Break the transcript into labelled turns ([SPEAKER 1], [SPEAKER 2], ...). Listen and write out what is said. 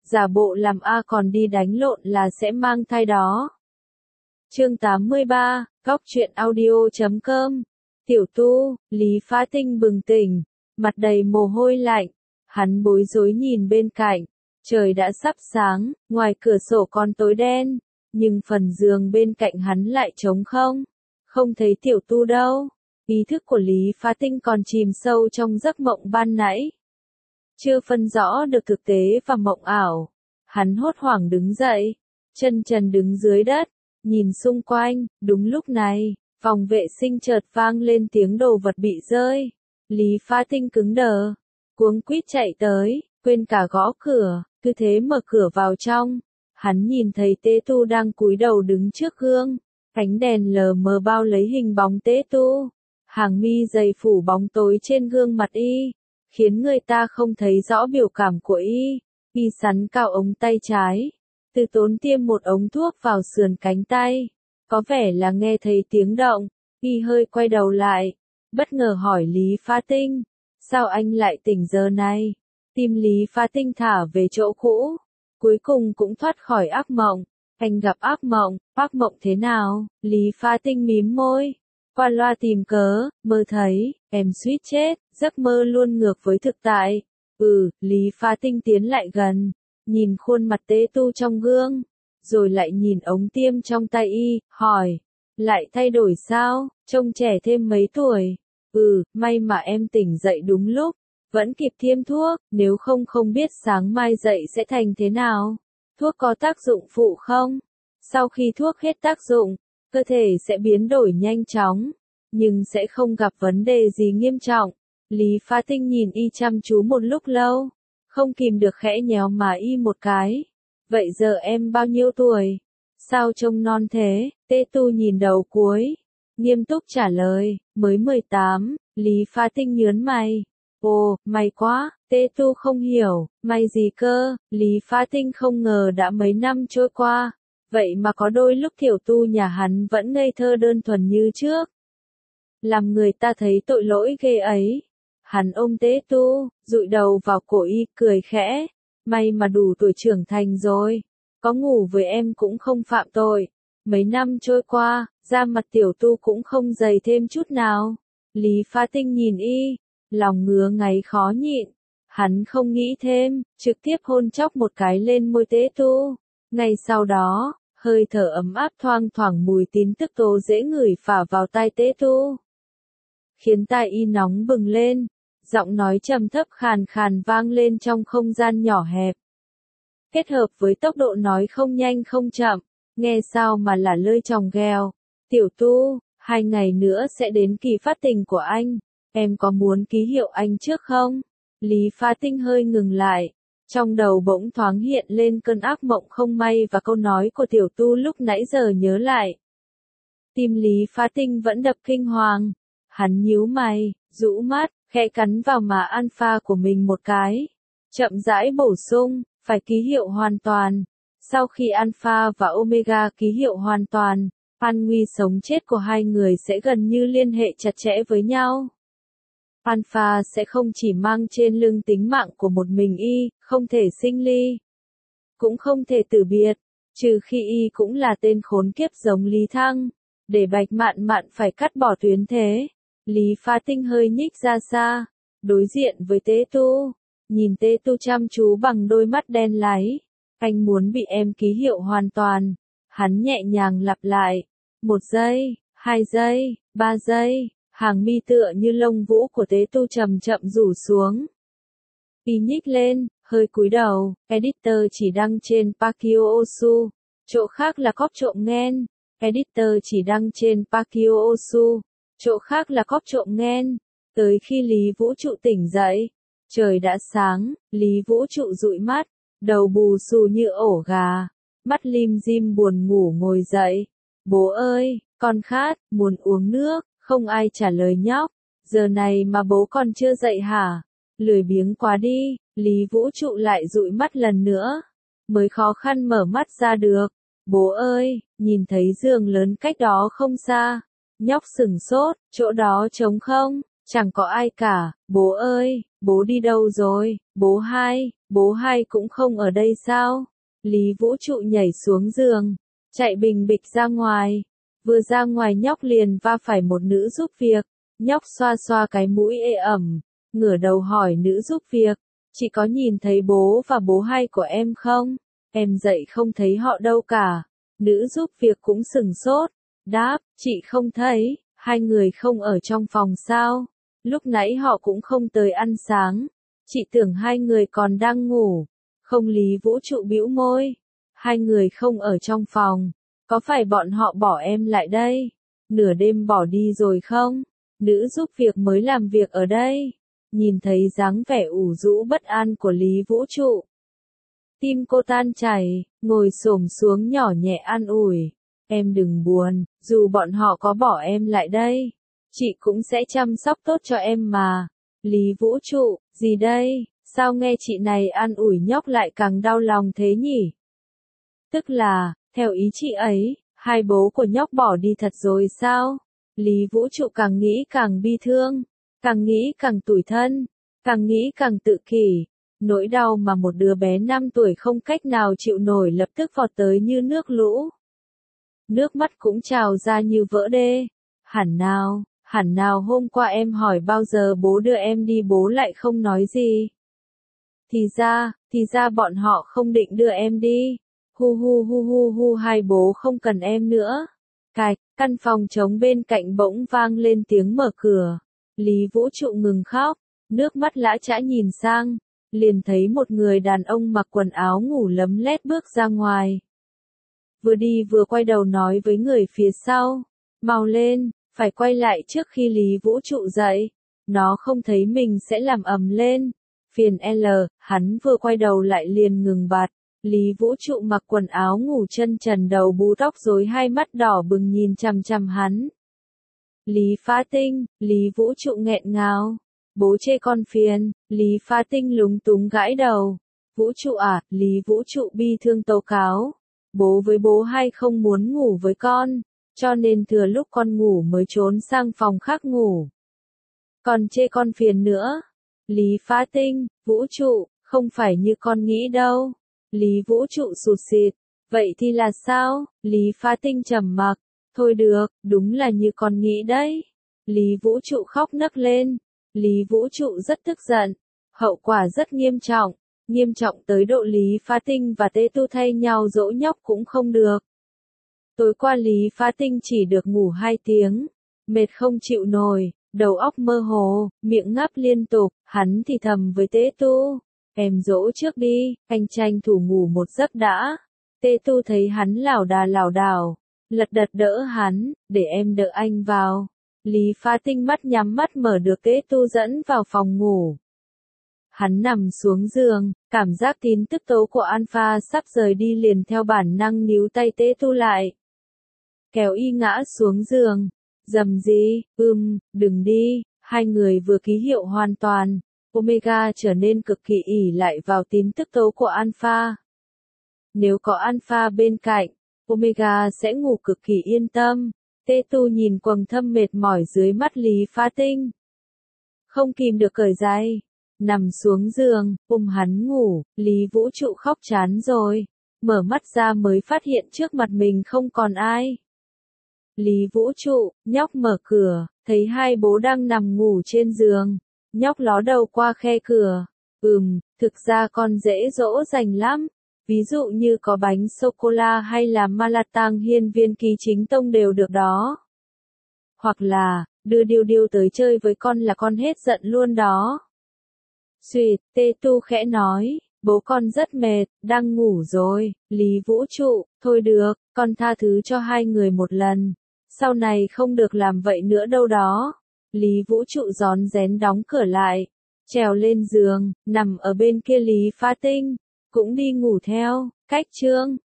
[SPEAKER 1] giả bộ làm A còn đi đánh lộn là sẽ mang thai đó. Chương 83, Góc truyện audio.com. Tiểu Tu, Lý Phá Tinh bừng tỉnh, mặt đầy mồ hôi lạnh, hắn bối rối nhìn bên cạnh, trời đã sắp sáng, ngoài cửa sổ còn tối đen, nhưng phần giường bên cạnh hắn lại trống không, không thấy Tiểu Tu đâu. Ý thức của Lý Phá Tinh còn chìm sâu trong giấc mộng ban nãy, chưa phân rõ được thực tế và mộng ảo. Hắn hốt hoảng đứng dậy, chân trần đứng dưới đất, nhìn xung quanh. Đúng lúc này, phòng vệ sinh chợt vang lên tiếng đồ vật bị rơi. Lý Phá Tinh cứng đờ, cuống quýt chạy tới, quên cả gõ cửa, cứ thế mở cửa vào trong. Hắn nhìn thấy Tế Tu đang cúi đầu đứng trước gương, ánh đèn lờ mờ bao lấy hình bóng Tế Tu, hàng mi dày phủ bóng tối trên gương mặt y, khiến người ta không thấy rõ biểu cảm của y. Y sắn cao ống tay trái, từ tốn tiêm một ống thuốc vào sườn cánh tay, có vẻ là nghe thấy tiếng động. Y hơi quay đầu lại, bất ngờ hỏi Lý Phá Tinh, sao anh lại tỉnh giờ này? Tim Lý Phá Tinh thả về chỗ cũ, cuối cùng cũng thoát khỏi ác mộng. Anh gặp ác mộng thế nào? Lý Phá Tinh mím môi, qua loa tìm cớ, mơ thấy, em suýt chết, giấc mơ luôn ngược với thực tại. Lý Phá Tinh tiến lại gần, nhìn khuôn mặt Tế Tu trong gương, rồi lại nhìn ống tiêm trong tay y, hỏi, lại thay đổi sao, trông trẻ thêm mấy tuổi? May mà em tỉnh dậy đúng lúc, vẫn kịp tiêm thuốc, nếu không không biết sáng mai dậy sẽ thành thế nào. Thuốc có tác dụng phụ không? Sau khi thuốc hết tác dụng, cơ thể sẽ biến đổi nhanh chóng, nhưng sẽ không gặp vấn đề gì nghiêm trọng. Lý Phá Tinh nhìn y chăm chú một lúc lâu, không kìm được khẽ nhéo má y một cái. Vậy giờ em bao nhiêu tuổi? Sao trông non thế? Tế Tu nhìn đầu cuối, nghiêm túc trả lời, mới 18. Lý Phá Tinh nhớn mày. Ồ, may quá. Tế Tu không hiểu, may gì cơ? Lý Phá Tinh không ngờ đã mấy năm trôi qua, vậy mà có đôi lúc Tiểu Tu nhà hắn vẫn ngây thơ đơn thuần như trước, làm người ta thấy tội lỗi ghê ấy. Hắn ôm Tế Tu, dụi đầu vào cổ y, cười khẽ, may mà đủ tuổi trưởng thành rồi, có ngủ với em cũng không phạm tội. Mấy năm trôi qua, da mặt Tiểu Tu cũng không dày thêm chút nào. Lý Phá Tinh nhìn y, lòng ngứa ngáy khó nhịn. Hắn không nghĩ thêm, trực tiếp hôn chốc một cái lên môi Tế Tu. Ngay sau đó, hơi thở ấm áp thoang thoảng mùi tin tức tố dễ ngửi phả vào tai Tế Tu, khiến tai y nóng bừng lên. Giọng nói trầm thấp khàn khàn vang lên trong không gian nhỏ hẹp, kết hợp với tốc độ nói không nhanh không chậm, nghe sao mà là lơi chòng ghèo. Tiểu Tu, 2 ngày nữa sẽ đến kỳ phát tình của anh, em có muốn ký hiệu anh trước không? Lý Phá Tinh hơi ngừng lại, trong đầu bỗng thoáng hiện lên cơn ác mộng không may và câu nói của Tiểu Tu lúc nãy giờ nhớ lại. Tim Lý Phá Tinh vẫn đập kinh hoàng, hắn nhíu mày, rũ mắt, khẽ cắn vào má alpha của mình một cái, chậm rãi bổ sung, phải ký hiệu hoàn toàn. Sau khi alpha và omega ký hiệu hoàn toàn, an nguy sống chết của hai người sẽ gần như liên hệ chặt chẽ với nhau. Alpha sẽ không chỉ mang trên lưng tính mạng của một mình y, không thể sinh ly, cũng không thể tử biệt, trừ khi y cũng là tên khốn kiếp giống Lý Thăng, để Bạch Mạn Mạn phải cắt bỏ tuyến thế. Lý Phá Tinh hơi nhích ra xa, đối diện với Tế Tu, nhìn Tế Tu chăm chú bằng đôi mắt đen láy. Anh muốn bị em ký hiệu hoàn toàn. Hắn nhẹ nhàng lặp lại. 1 giây, 2 giây, 3 giây, hàng mi tựa như lông vũ của Tế Tu chậm chậm rủ xuống. Y nhích lên, hơi cúi đầu, editor chỉ đăng trên Pakio Osu, chỗ khác là cóp trộm nghen. Editor chỉ đăng trên Pakio Osu, chỗ khác là cóp trộm nghen. Tới khi Lý Vũ Trụ tỉnh dậy, trời đã sáng, Lý Vũ Trụ dụi mắt, đầu bù xù như ổ gà, mắt lim dim buồn ngủ ngồi dậy. Bố ơi, con khát, muốn uống nước. Không ai trả lời nhóc. Giờ này mà bố còn chưa dậy hả? Lười biếng quá đi. Lý Vũ Trụ lại dụi mắt lần nữa, mới khó khăn mở mắt ra được. Bố ơi, nhìn thấy giường lớn cách đó không xa. Nhóc sửng sốt, chỗ đó trống không, chẳng có ai cả. Bố ơi, bố đi đâu rồi? Bố hai cũng không ở đây sao? Lý Vũ Trụ nhảy xuống giường, chạy bình bịch ra ngoài. Vừa ra ngoài nhóc liền va phải một nữ giúp việc. Nhóc xoa xoa cái mũi ê ẩm, ngửa đầu hỏi nữ giúp việc, chị có nhìn thấy bố và bố hai của em không? Em dậy không thấy họ đâu cả. Nữ giúp việc cũng sửng sốt, đáp, chị không thấy, hai người không ở trong phòng sao? Lúc nãy họ cũng không tới ăn sáng, chị tưởng hai người còn đang ngủ. Không, Lý Vũ Trụ bĩu môi, hai người không ở trong phòng, có phải bọn họ bỏ em lại đây? Nửa đêm bỏ đi rồi không? Nữ giúp việc mới làm việc ở đây. Nhìn thấy dáng vẻ ủ rũ bất an của Lý Vũ Trụ, tim cô tan chảy, ngồi xổm xuống nhỏ nhẹ an ủi. Em đừng buồn, dù bọn họ có bỏ em lại đây, chị cũng sẽ chăm sóc tốt cho em mà. Lý Vũ Trụ, gì đây? Sao nghe chị này an ủi nhóc lại càng đau lòng thế nhỉ? Tức là, theo ý chị ấy, hai bố của nhóc bỏ đi thật rồi sao? Lý Vũ Trụ càng nghĩ càng bi thương, càng nghĩ càng tủi thân, càng nghĩ càng tự kỷ. Nỗi đau mà một đứa bé 5 tuổi không cách nào chịu nổi lập tức vọt tới như nước lũ. Nước mắt cũng trào ra như vỡ đê. Hẳn nào hôm qua em hỏi bao giờ bố đưa em đi bố lại không nói gì. Thì ra bọn họ không định đưa em đi. Hu, hai bố không cần em nữa. Căn phòng trống bên cạnh bỗng vang lên tiếng mở cửa. Lý Vũ Trụ ngừng khóc, nước mắt lã chã nhìn sang, liền thấy một người đàn ông mặc quần áo ngủ lấm lét bước ra ngoài. Vừa đi vừa quay đầu nói với người phía sau, mau lên, phải quay lại trước khi Lý Vũ Trụ dậy, nó không thấy mình sẽ làm ầm lên. Phiền L, hắn vừa quay đầu lại liền ngừng bặt. Lý Vũ Trụ mặc quần áo ngủ chân trần đầu bú tóc rối, hai mắt đỏ bừng nhìn chằm chằm hắn. Lý Phá Tinh, Lý Vũ Trụ nghẹn ngào. Bố chê con phiền, Lý Phá Tinh lúng túng gãi đầu. Vũ Trụ à, Lý Vũ Trụ bi thương tố cáo. Bố với bố hai không muốn ngủ với con, cho nên thừa lúc con ngủ mới trốn sang phòng khác ngủ. Còn chê con phiền nữa. Lý Phá Tinh, Vũ Trụ, không phải như con nghĩ đâu. Lý Vũ Trụ sụt sịt, vậy thì là sao? Lý Phá Tinh trầm mặc, thôi được, đúng là như con nghĩ đấy. Lý Vũ Trụ khóc nấc lên. Lý Vũ Trụ rất tức giận, hậu quả rất nghiêm trọng tới độ Lý Phá Tinh và Tê Tu thay nhau dỗ nhóc cũng không được. Tối qua Lý Phá Tinh chỉ được ngủ 2 tiếng, mệt không chịu nổi, đầu óc mơ hồ, miệng ngáp liên tục, hắn thì thầm với Tê Tu, em dỗ trước đi, anh tranh thủ ngủ một giấc đã. Tê Tu thấy hắn lảo đảo, lật đật đỡ hắn, để em đỡ anh vào. Lý Phá Tinh mắt nhắm mắt mở được Tê Tu dẫn vào phòng ngủ. Hắn nằm xuống giường, cảm giác tin tức tố của Alpha sắp rời đi liền theo bản năng níu tay Tê Tu lại. Kéo y ngã xuống giường. Dầm gì, đừng đi, hai người vừa ký hiệu hoàn toàn. Omega trở nên cực kỳ ỷ lại vào tin tức tố của Alpha. Nếu có Alpha bên cạnh, Omega sẽ ngủ cực kỳ yên tâm. Tê Tu nhìn quầng thâm mệt mỏi dưới mắt Lý Phá Tinh. Không kìm được cởi giày. Nằm xuống giường, hắn ngủ, Lý Vũ Trụ khóc chán rồi. Mở mắt ra mới phát hiện trước mặt mình không còn ai. Lý Vũ Trụ, nhóc mở cửa, thấy hai bố đang nằm ngủ trên giường. Nhóc ló đầu qua khe cửa. Thực ra con dễ dỗ dành lắm. Ví dụ như có bánh sô-cô-la hay là Malatang hiên viên ký chính tông đều được đó. Hoặc là, đưa Điêu tới chơi với con là con hết giận luôn đó. Xuyệt, Tê Tu khẽ nói, bố con rất mệt, đang ngủ rồi. Lý Vũ Trụ, thôi được, con tha thứ cho hai người một lần. Sau này không được làm vậy nữa đâu đó. Lý Vũ Trụ rón rén đóng cửa lại, trèo lên giường, nằm ở bên kia Lý Phá Tinh, cũng đi ngủ theo. Cách chương